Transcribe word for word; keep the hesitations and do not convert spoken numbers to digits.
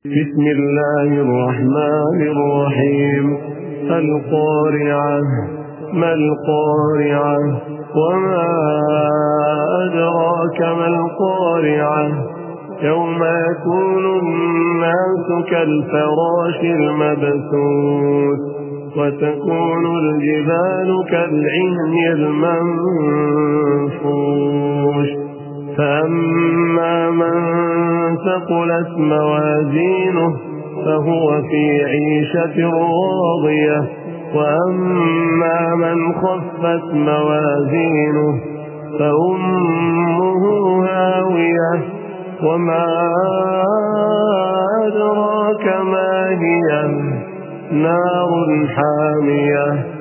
بسم الله الرحمن الرحيم. القارعة. ما القارعة؟ وما أدراك ما القارعة؟ يوم يكون الناس كالفراش المبثوث وتكون الجبال كالعهن المنفوش. فأما من ثقلت موازينه فهو في عيشة راضية، وأما من خفت موازينه فأمه هاوية، وما أدراك ما هي؟ نار حامية.